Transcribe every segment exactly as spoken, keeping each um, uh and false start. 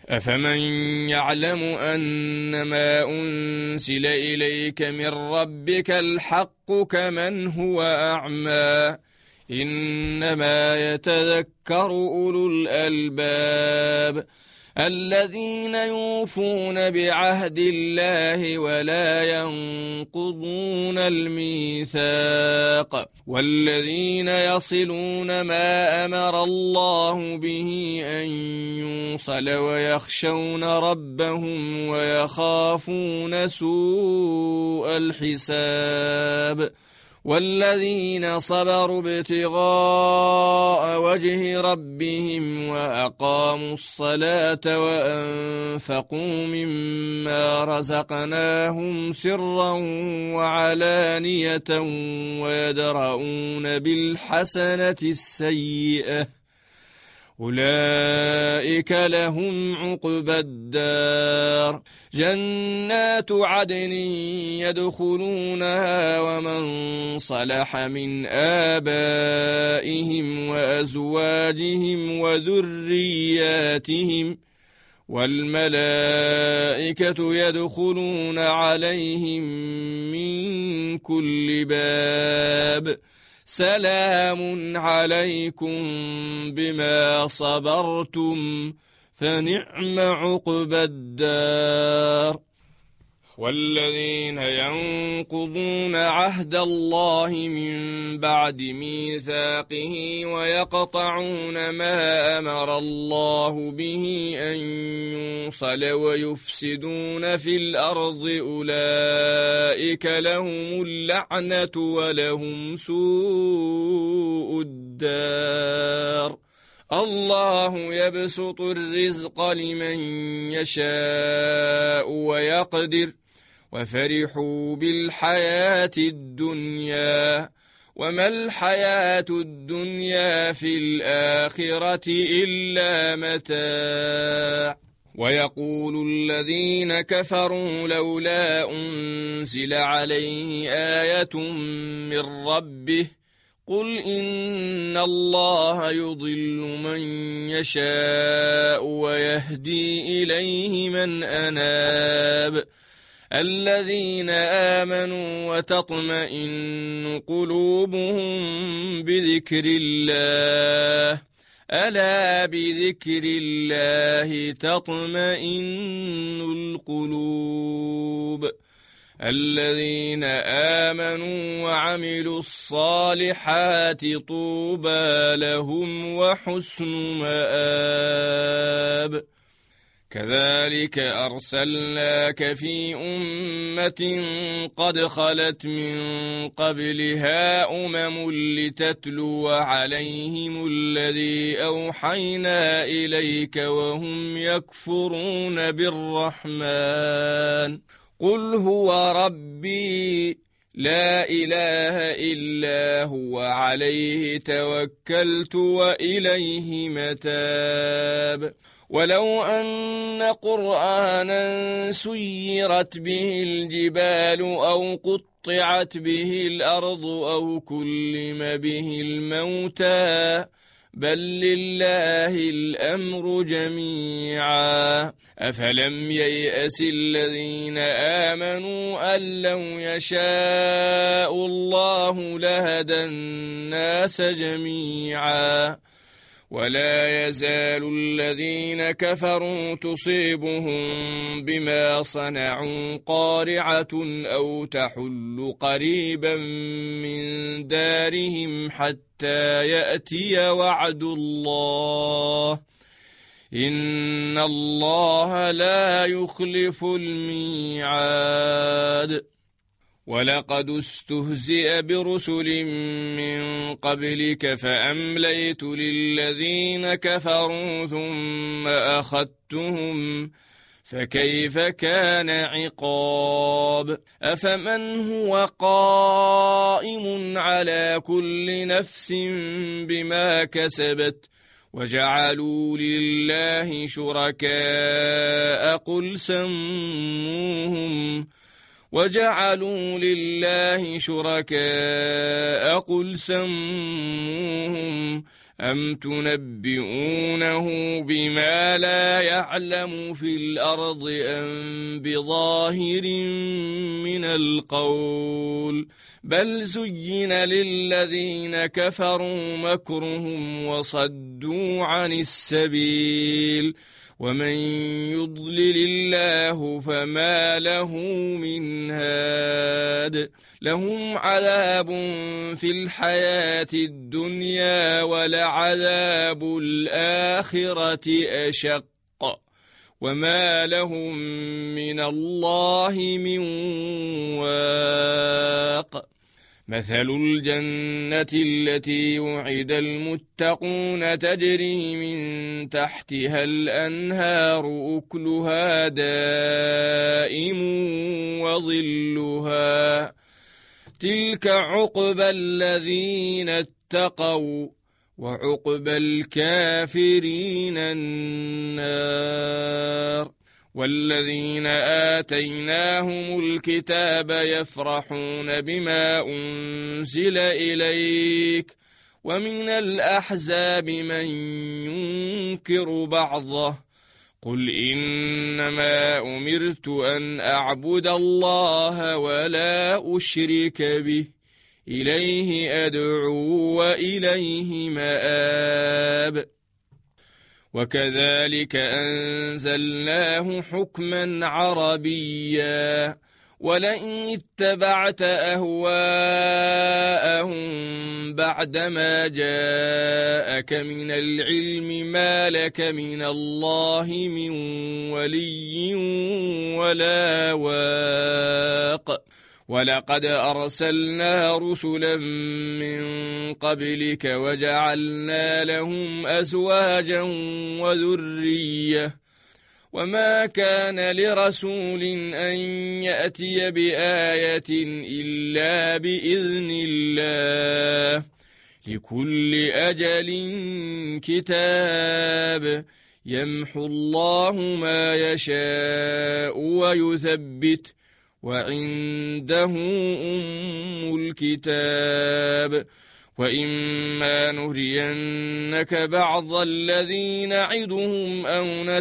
أفمن يعلم أنما أنزل إليك من ربك الحق كمن هو أعمى إنما يتذكر أولو الألباب الذين يوفون بعهد الله ولا ينقضون الميثاق والذين يصلون ما أمر الله به أن يوصل ويخشون ربهم ويخافون سوء الحساب والذين صبروا ابتغاء وجه ربهم وأقاموا الصلاة وأنفقوا مما رزقناهم سرا وعلانية ويدرؤون بالحسنة السيئة أولئك لهم عقبى الدار جنات عدن يدخلونها ومن صلح من آبائهم وأزواجهم وذرياتهم والملائكة يدخلون عليهم من كل باب سلام عليكم بما صبرتم فنعم عقبى الدار والذين ينقضون عهد الله من بعد ميثاقه ويقطعون ما أمر الله به أن يوصل ويفسدون في الأرض أولئك لهم اللعنة ولهم سوء الدار الله يبسط الرزق لمن يشاء ويقدر وفرحوا بالحياة الدنيا وما الحياة الدنيا في الآخرة إلا متاع ويقول الذين كفروا لولا أنزل عليه آية من ربه قل إن الله يضل من يشاء ويهدي إليه من أناب الذين آمنوا وتطمئن قلوبهم بذكر الله ألا بذكر الله تطمئن القلوب الذين آمنوا وعملوا الصالحات طوبى لهم وحسن مآب كذلك أرسلناك في أمة قد خلت من قبلها أمم لتتلو عليهم الذي أوحينا إليك وهم يكفرون بالرحمن قل هو ربي لا إله إلا هو عليه توكلت وإليه متاب ولو أن قرآنا سيرت به الجبال أو قطعت به الأرض أو كلم به الموتى بل لله الأمر جميعا أفلم ييأس الذين آمنوا أن لو يشاء الله لهدى الناس جميعا ولا يزال الذين كفروا تصيبهم بما صنعوا قارعة أو تحل قريبا من دارهم حتى يأتي وعد الله إن الله لا يخلف الميعاد ولقد استهزئ برسل من قبلك فأمليت للذين كفروا ثم أخذتهم فكيف كان عقاب أفمن هو قائم على كل نفس بما كسبت وجعلوا لله شركاء قل سموهم وجعلوا لله شركاء قل سموهم أم تنبئونه بما لا يعلم في الأرض أم بظاهر من القول بل زين للذين كفروا مكرهم وصدوا عن السبيل ومن يضلل الله فما له من هاد لهم عذاب في الحياة الدنيا ولعذاب الآخرة أشق وما لهم من الله من واق مثل الجنة التي وعد المتقون تجري من تحتها الأنهار أكلها دائم وظلها تلك عقبى الذين اتقوا وعقبى الكافرين النار والذين آتيناهم الكتاب يفرحون بما أنزل إليك ومن الأحزاب من ينكر بعضه قل إنما أمرت أن أعبد الله ولا أشرك به إليه أدعو وإليه مآب وكذلك أنزلناه حكما عربيا ولئن اتبعت أهواءهم بعدما جاءك من العلم ما لك من الله من ولي ولا واق ولقد أرسلنا رسلا من قبلك وجعلنا لهم أزواجا وذرية وما كان لرسول أن يأتي بآية إلا بإذن الله لكل أجل كتاب يمحو الله ما يشاء ويثبت وعنده أم الكتاب وإما نرينك بعض الذي نعدهم أو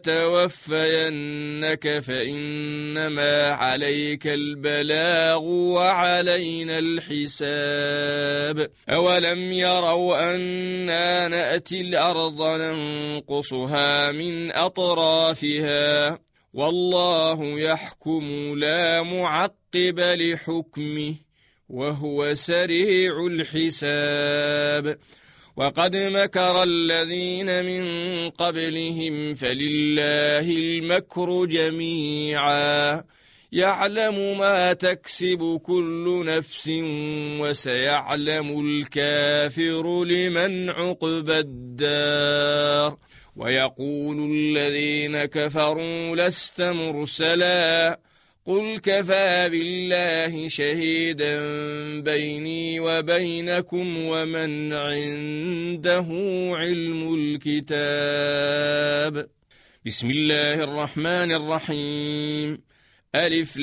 نتوفينك فإنما عليك البلاغ وعلينا الحساب أولم يروا أنا نأتي الأرض ننقصها من أطرافها والله يحكم لا معقب لحكمه وهو سريع الحساب وقد مكر الذين من قبلهم فلله المكر جميعا يعلم ما تكسب كل نفس وسيعلم الكافر لمن عقبى الدار ويقول الذين كفروا لست مرسلا قل كفى بالله شهيدا بيني وبينكم ومن عنده علم الكتاب بسم الله الرحمن الرحيم ألف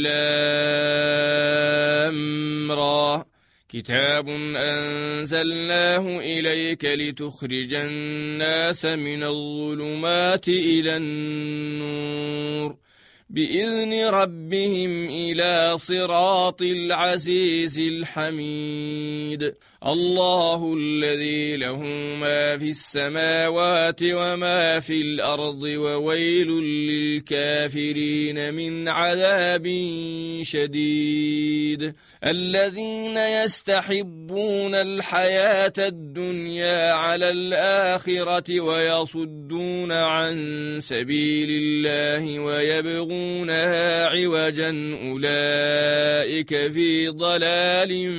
لام را كتاب أنزلناه إليك لتخرج الناس من الظلمات إلى النور بإذن ربهم إلى صراط العزيز الحميد الله الذي له ما في السماوات وما في الأرض وويل للكافرين من عذاب شديد الذين يستحبون الحياة الدنيا على الآخرة ويصدون عن سبيل الله ويبغونها عوجا أولئك في ضلال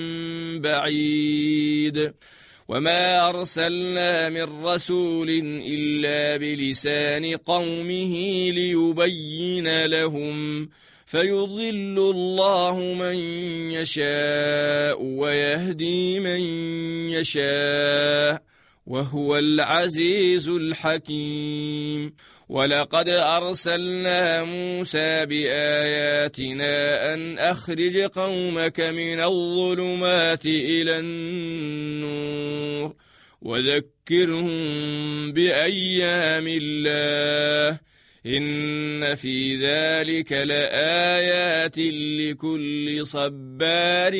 بعيد وما أرسلنا من رسول إلا بلسان قومه ليبين لهم فيضل الله من يشاء ويهدي من يشاء وهو العزيز الحكيم ولقد أرسلنا موسى بآياتنا أن أخرج قومك من الظلمات إلى النور وذكرهم بأيام الله إن في ذلك لآيات لكل صبار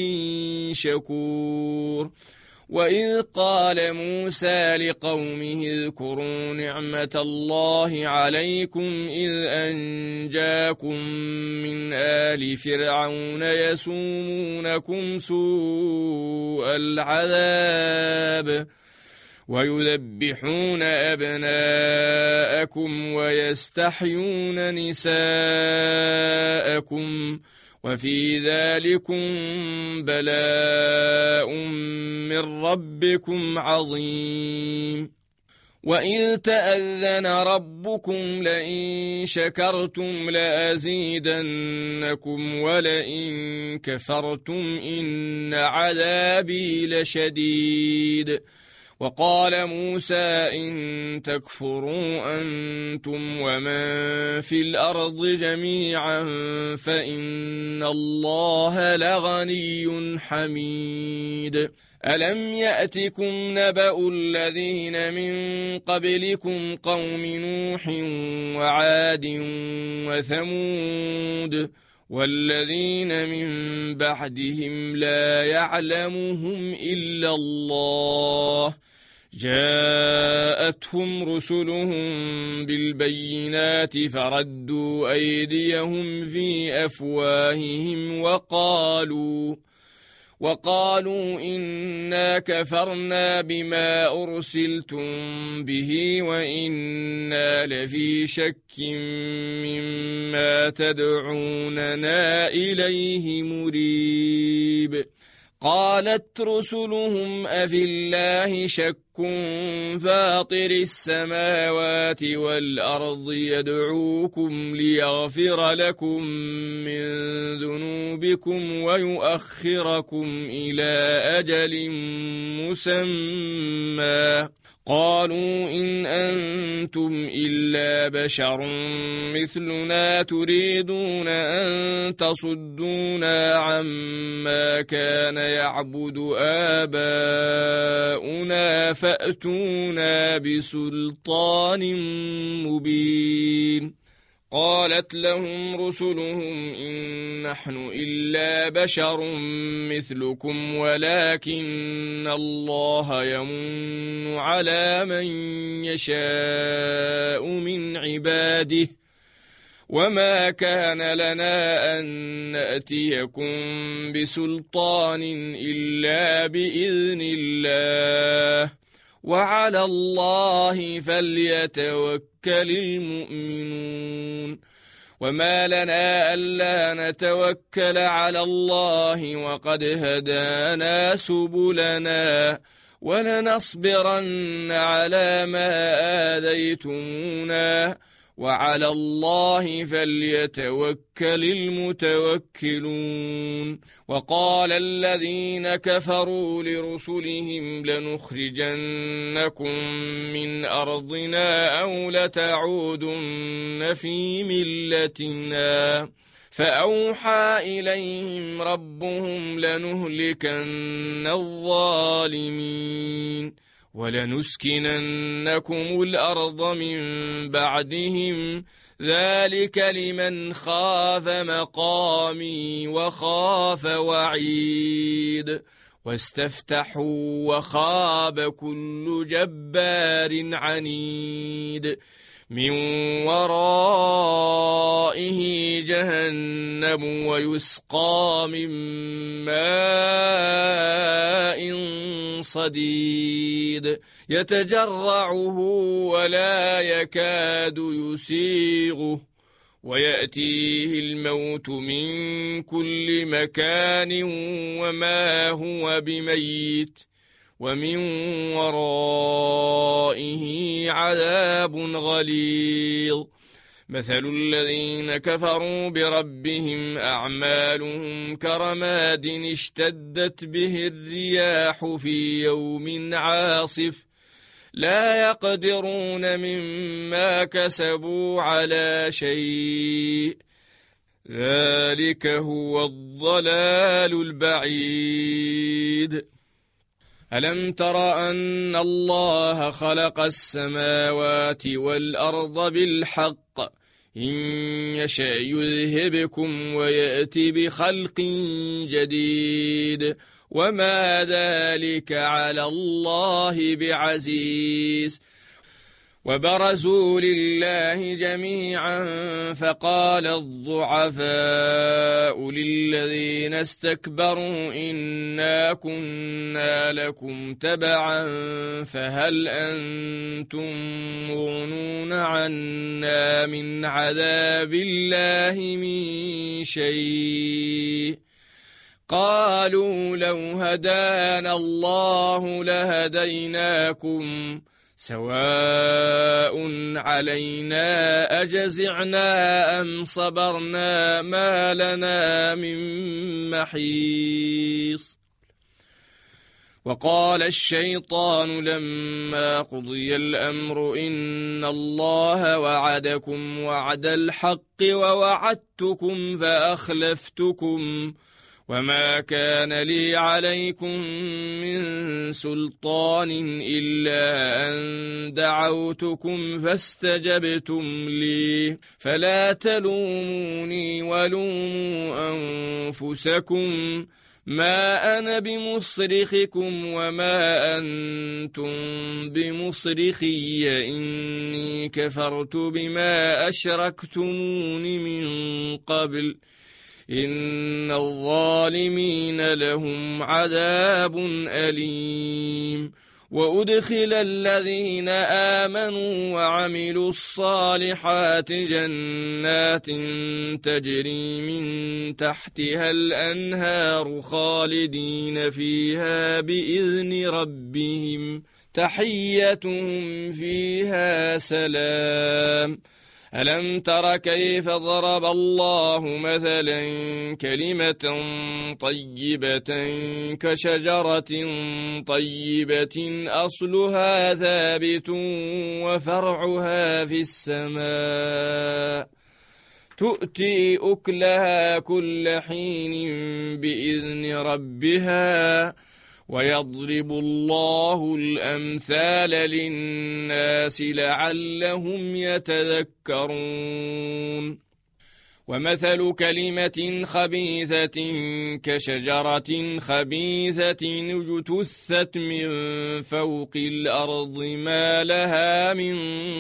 شكور وإذ قال موسى لقومه اذكروا نعمة الله عليكم إذ أنجاكم من آل فرعون يسومونكم سوء العذاب ويذبحون أبناءكم ويستحيون نساءكم وفي ذلكم بلاء من ربكم عظيم وإذ تأذن ربكم لئن شكرتم لأزيدنكم ولئن كفرتم إن عذابي لشديد وقال موسى إن تكفروا أنتم ومن في الأرض جميعا فإن الله لغني حميد ألم يأتكم نبأ الذين من قبلكم قوم نوح وعاد وثمود والذين من بعدهم لا يعلمهم إلا الله جاءتهم رسلهم بالبينات فردوا أيديهم في أفواههم وقالوا وقالوا إنا كفرنا بما أرسلتم به وإنا لفي شك مما تدعوننا إليه مريب قالت رسلهم أفي الله شك فاطر السماوات والأرض يدعوكم ليغفر لكم من ذنوبكم ويؤخركم إلى أجل مسمى قالوا إن أنتم إلا بشر مثلنا تريدون أن تصدونا عما كان يعبد آباؤنا فأتونا بسلطان مبين قالت لهم رسلهم إن نحن إلا بشر مثلكم ولكن الله يمن على من يشاء من عباده وما كان لنا أن نأتيكم بسلطان إلا بإذن الله وعلى الله فليتوكل المؤمنون وما لنا ألا نتوكل على الله وقد هدانا سبلنا ولنصبرن على ما آذيتمونا وعلى الله فليتوكل المتوكلون وقال الذين كفروا لرسلهم لنخرجنكم من أرضنا أو لتعودن في ملتنا فأوحى إليهم ربهم لنهلكن الظالمين ولنسكننكم الأرض من بعدهم ذلك لمن خاف مقامي وخاف وعيد واستفتحوا وخاب كل جبار عنيد من ورائه جهنم ويسقى من ماء صديد يتجرعه ولا يكاد يسيغه ويأتيه الموت من كل مكان وما هو بميت ومن ورائه عذاب غليظ مثل الذين كفروا بربهم أعمالهم كرماد اشتدت به الرياح في يوم عاصف لا يقدرون مما كسبوا على شيء ذلك هو الضلال البعيد ألم تر أن الله خلق السماوات والأرض بالحق إن يشأ يذهبكم ويأتي بخلق جديد وما ذلك على الله بعزيز وبرزوا لله جميعا فقال الضعفاء للذين استكبروا إنا كنا لكم تبعا فهل أنتم مغنون عنا من عذاب الله من شيء قالوا لو هدانا الله لهديناكم سواء علينا أجزعنا أم صبرنا ما لنا من محيص وقال الشيطان لما قضي الأمر إن الله وعدكم وعد الحق ووعدتكم فأخلفتكم وما كان لي عليكم من سلطان إلا أن دعوتكم فاستجبتم لي فلا تلوموني ولوموا أنفسكم ما أنا بمصرخكم وما أنتم بمصرخي إني كفرت بما أشركتمون من قبل إن الظالمين لهم عذاب أليم وأدخل الذين آمنوا وعملوا الصالحات جنات تجري من تحتها الأنهار خالدين فيها بإذن ربهم تحيتهم فيها سلام ألم تر كيف ضرب الله مثلا كلمة طيبة كشجرة طيبة أصلها ثابت وفرعها في السماء تؤتي أكلها كل حين بإذن ربها ويضرب الله الأمثال للناس لعلهم يتذكرون ومثل كلمة خبيثة كشجرة خبيثة اجتثت من فوق الأرض ما لها من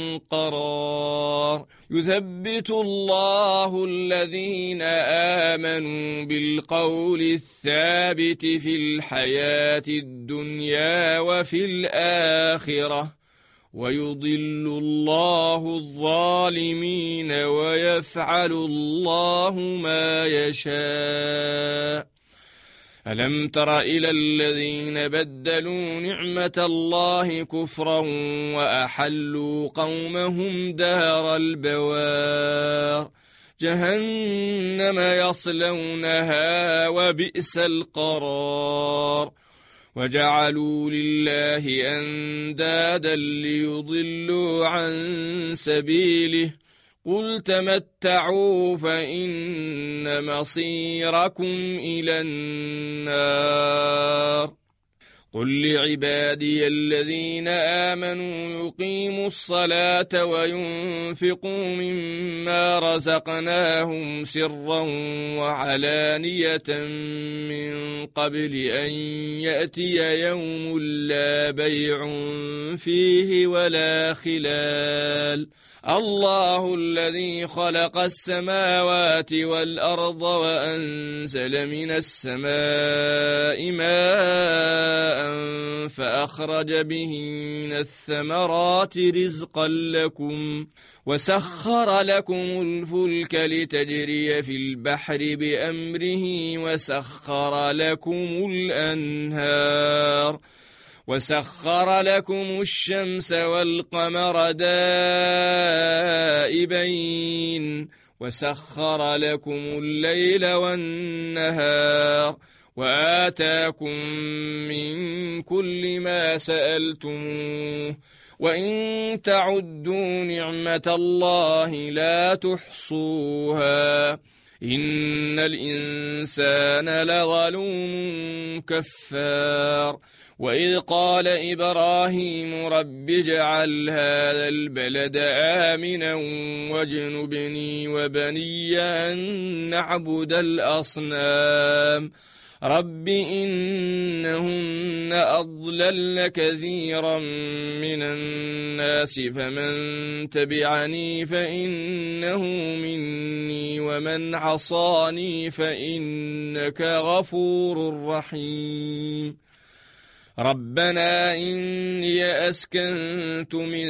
قرار يثبت الله الذين آمنوا بالقول الثابت في الحياة الدنيا وفي الآخرة ويضل الله الظالمين ويفعل الله ما يشاء ألم تر إلى الذين بدلوا نعمة الله كفرا وأحلوا قومهم دار البوار جهنم يصلونها وبئس القرار وجعلوا لله أندادا ليضلوا عن سبيله قل تمتعوا فإن مصيركم إلى النار قل لعبادي الذين آمنوا يقيموا الصلاة وينفقوا مما رزقناهم سرا وعلانية من قبل أن يأتي يوم لا بيع فيه ولا خلال الله الذي خلق السماوات والأرض وأنزل من السماء ماء فأخرج به من الثمرات رزقا لكم وسخر لكم الفلك لتجري في البحر بأمره وسخر لكم الأنهار وسخر لكم الشمس والقمر دائبين وسخر لكم الليل والنهار وآتاكم من كل ما سألتموه وإن تعدوا نعمة الله لا تحصوها إن الإنسان لظلوم كفار وإذ قال إبراهيم رب اجعل هذا البلد آمنا واجنبني وبني أن نعبد الأصنام رب إنهن أضللن كثيرا من الناس فمن تبعني فإنه مني ومن عصاني فإنك غفور رحيم ربنا إني أسكنت من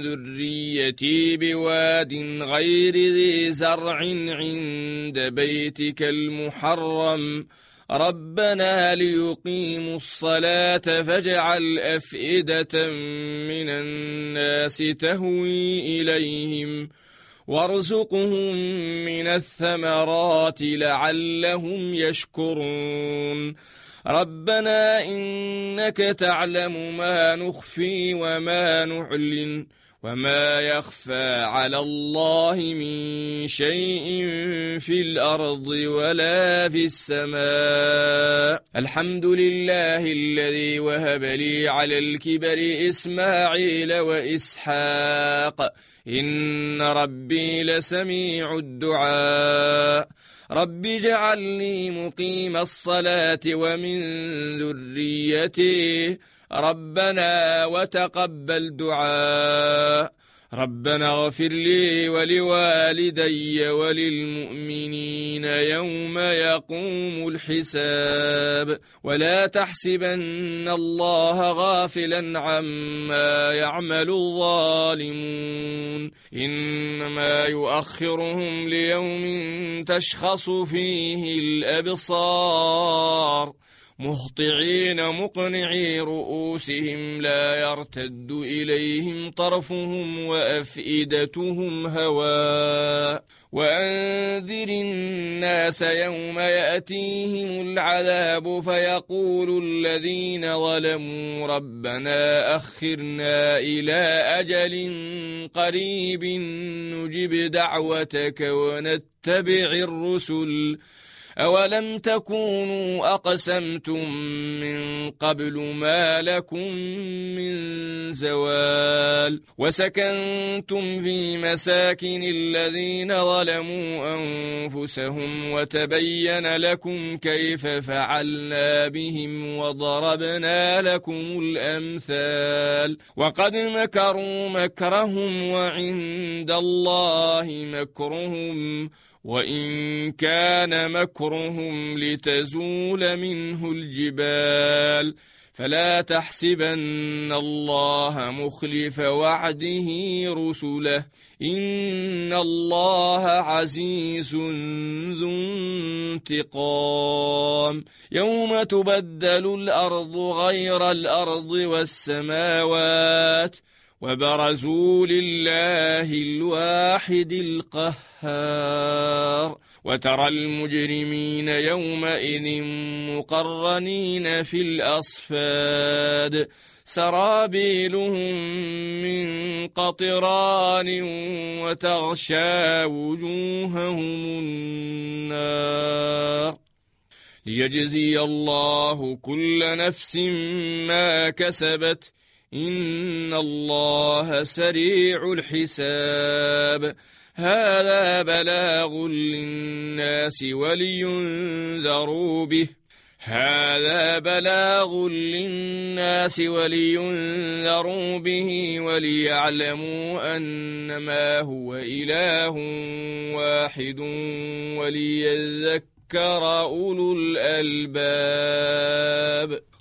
ذريتي بواد غير ذي زرع عند بيتك المحرم ربنا ليقيموا الصلاة فاجعل أفئدة من الناس تهوي إليهم وارزقهم من الثمرات لعلهم يشكرون ربنا إنك تعلم ما نخفي وما نعلن وما يخفى على الله من شيء في الأرض ولا في السماء الحمد لله الذي وهب لي على الكبر إسماعيل وإسحاق إن ربي لسميع الدعاء رب اجعلني مقيم الصلاة ومن ذريتي ربنا وتقبل دعاء ربنا اغفر لي ولوالدي وللمؤمنين يوم يقوم الحساب ولا تحسبن الله غافلا عما يعمل الظالمون إنما يؤخرهم ليوم تشخص فيه الأبصار مهطعين مقنعي رؤوسهم لا يرتد إليهم طرفهم وأفئدتهم هواء وأنذر الناس يوم يأتيهم العذاب فيقول الذين ظلموا ربنا أخرنا إلى أجل قريب نجب دعوتك ونتبع الرسل أولم تكونوا أقسمتم من قبل ما لكم من زوال وسكنتم في مساكن الذين ظلموا أنفسهم وتبين لكم كيف فعلنا بهم وضربنا لكم الأمثال وقد مكروا مكرهم وعند الله مكرهم وإن كان مكرهم لتزول منه الجبال فلا تحسبن الله مخلف وعده رسله إن الله عزيز ذو انتقام يوم تبدل الأرض غير الأرض والسماوات وبرزوا لله الواحد القهار وترى المجرمين يومئذ مقرنين في الأصفاد سرابيلهم من قطران وتغشى وجوههم النار ليجزي الله كل نفس ما كسبت إن الله سريع الحساب هذا بلاغ للناس ولينذروا به هذا بلاغ للناس ولينذروا به وليعلموا أنما هو إله واحد وليذكر أولو الألباب.